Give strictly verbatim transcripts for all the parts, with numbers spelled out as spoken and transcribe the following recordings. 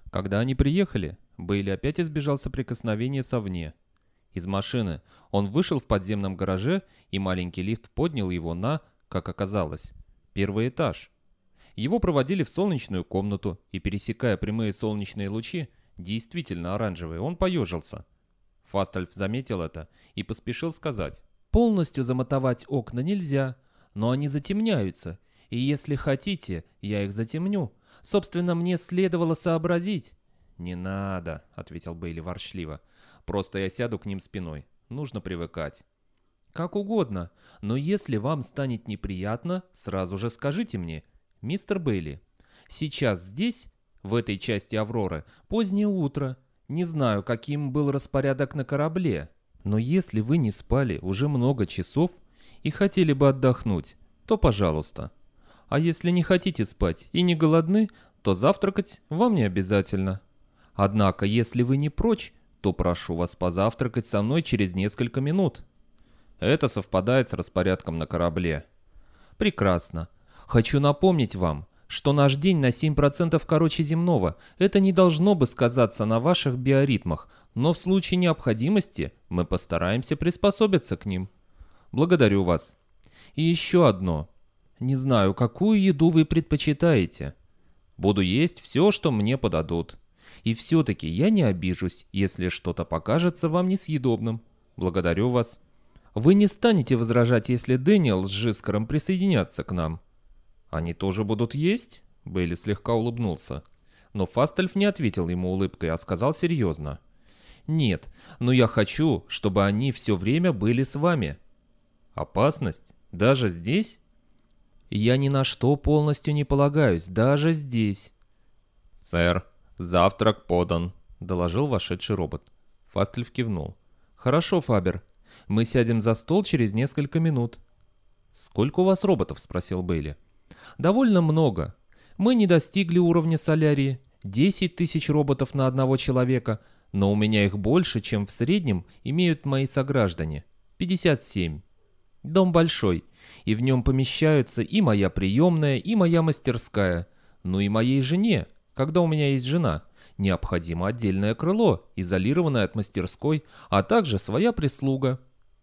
Когда они приехали, Бейли опять избежал соприкосновения с Овне. Из машины он вышел в подземном гараже, и маленький лифт поднял его на, как оказалось, первый этаж. Его проводили в солнечную комнату, и, пересекая прямые солнечные лучи, действительно оранжевые, он поежился. Фастальф заметил это и поспешил сказать: «Полностью замотовать окна нельзя, но они затемняются, и если хотите, я их затемню. Собственно, мне следовало сообразить». «Не надо», — ответил Бейли ворчливо. «Просто я сяду к ним спиной. Нужно привыкать». «Как угодно, но если вам станет неприятно, сразу же скажите мне, мистер Бейли. Сейчас здесь, в этой части Авроры, позднее утро. Не знаю, каким был распорядок на корабле, но если вы не спали уже много часов и хотели бы отдохнуть, то пожалуйста. А если не хотите спать и не голодны, то завтракать вам не обязательно. Однако, если вы не прочь, то прошу вас позавтракать со мной через несколько минут». «Это совпадает с распорядком на корабле». «Прекрасно. Хочу напомнить вам, что наш день на семь процентов короче земного. Это не должно бы сказаться на ваших биоритмах, но в случае необходимости мы постараемся приспособиться к ним. Благодарю вас. И еще одно. Не знаю, какую еду вы предпочитаете. Буду есть все, что мне подадут. И все-таки я не обижусь, если что-то покажется вам несъедобным. Благодарю вас. Вы не станете возражать, если Дэниел с Жискаром присоединятся к нам?» «Они тоже будут есть?» Бейли слегка улыбнулся. Но Фастальф не ответил ему улыбкой, а сказал серьезно: «Нет, но я хочу, чтобы они все время были с вами». «Опасность? Даже здесь?» «Я ни на что полностью не полагаюсь, даже здесь». «Сэр, завтрак подан», — доложил вошедший робот. Фастальф кивнул. «Хорошо, Фабер. Мы сядем за стол через несколько минут». «Сколько у вас роботов?» — спросил Бейли. «Довольно много. Мы не достигли уровня Солярии. Десять тысяч роботов на одного человека, но у меня их больше, чем в среднем имеют мои сограждане. пятьдесят семь. Дом большой, и в нем помещаются и моя приемная, и моя мастерская. Ну и моей жене, когда у меня есть жена, необходимо отдельное крыло, изолированное от мастерской, а также своя прислуга».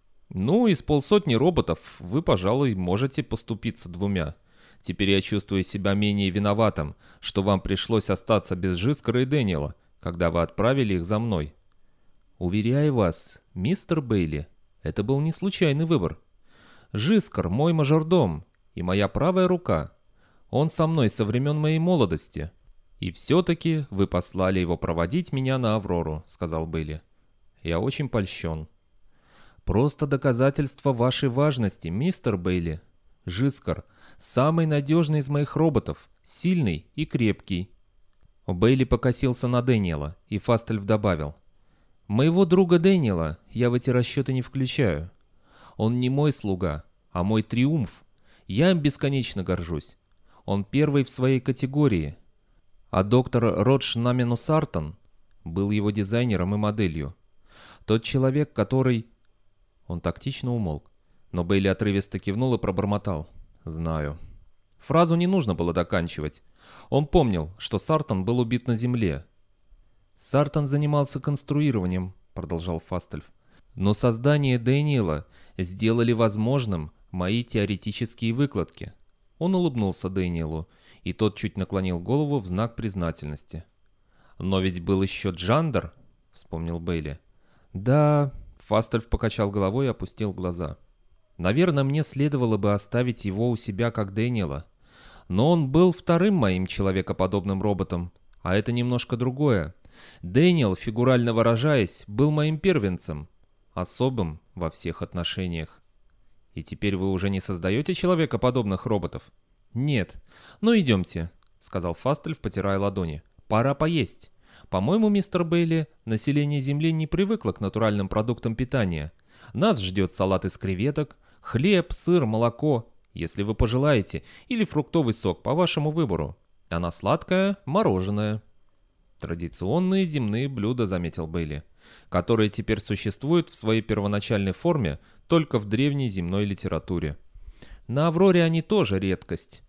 «Ну, из полсотни роботов вы, пожалуй, можете поступиться двумя. Теперь я чувствую себя менее виноватым, что вам пришлось остаться без Жискара и Дэниела, когда вы отправили их за мной». «Уверяю вас, мистер Бейли, это был не случайный выбор. Жискар — мой мажордом и моя правая рука. Он со мной со времен моей молодости. И все-таки вы послали его проводить меня на Аврору», — сказал Бейли. «Я очень польщен». «Просто доказательство вашей важности, мистер Бейли. Жискар — самый надежный из моих роботов, сильный и крепкий». Бейли покосился на Дэниела, и Фастальф добавил: «Моего друга Дэниела я в эти расчеты не включаю. Он не мой слуга, а мой триумф. Я им бесконечно горжусь. Он первый в своей категории. А доктор Родж Наминус Артон был его дизайнером и моделью. Тот человек, который...» Он тактично умолк, но Бейли отрывисто кивнул и пробормотал: «Знаю». Фразу не нужно было доканчивать. Он помнил, что Сартон был убит на земле. «Сартон занимался конструированием», — продолжал Фастальф. «Но создание Дэниела сделали возможным мои теоретические выкладки». Он улыбнулся Дэниелу, и тот чуть наклонил голову в знак признательности. «Но ведь был еще Джандер», — вспомнил Бейли. «Да...» — Фастальф покачал головой и опустил глаза. «Наверное, мне следовало бы оставить его у себя как Дэниела. Но он был вторым моим человекоподобным роботом, а это немножко другое. Дэниел, фигурально выражаясь, был моим первенцем, особым во всех отношениях». «И теперь вы уже не создаете человекоподобных роботов?» «Нет. Ну идемте», — сказал Фастальф, потирая ладони. «Пора поесть. По-моему, мистер Бейли, население Земли не привыкло к натуральным продуктам питания. Нас ждет салат из креветок, хлеб, сыр, молоко, если вы пожелаете, или фруктовый сок по вашему выбору. А на сладкое — мороженое». «Традиционные земные блюда», — заметил Бейли, «которые теперь существуют в своей первоначальной форме только в древней земной литературе. На Авроре они тоже редкость.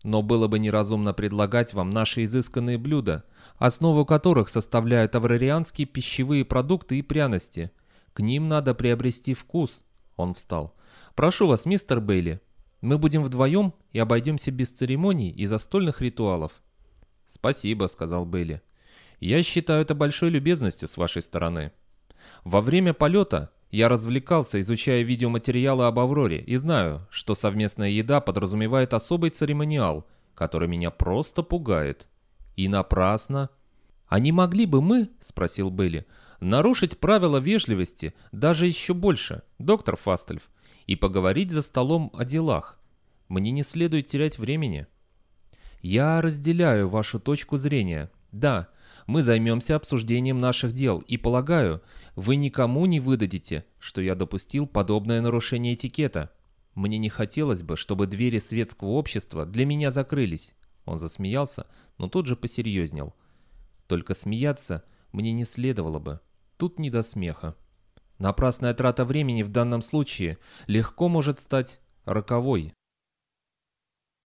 Но было бы неразумно предлагать вам наши изысканные блюда, основу которых составляют аврарианские пищевые продукты и пряности. К ним надо приобрести вкус. Он встал. Прошу вас, мистер Бейли, мы будем вдвоем и обойдемся без церемоний и застольных ритуалов. Спасибо, сказал Бейли. Я считаю это большой любезностью с вашей стороны. Во время полета я развлекался, изучая видеоматериалы об Авроре, и знаю, что совместная еда подразумевает особый церемониал, который меня просто пугает. И напрасно. «А не могли бы мы, — спросил Бейли, — нарушить правила вежливости даже еще больше, доктор Фастельф, и поговорить за столом о делах? Мне не следует терять времени». «Я разделяю вашу точку зрения. Да, мы займемся обсуждением наших дел, и, полагаю, вы никому не выдадите, что я допустил подобное нарушение этикета. Мне не хотелось бы, чтобы двери светского общества для меня закрылись». Он засмеялся, но тут же посерьезнел. «Только смеяться мне не следовало бы. Тут не до смеха. Напрасная трата времени в данном случае легко может стать роковой».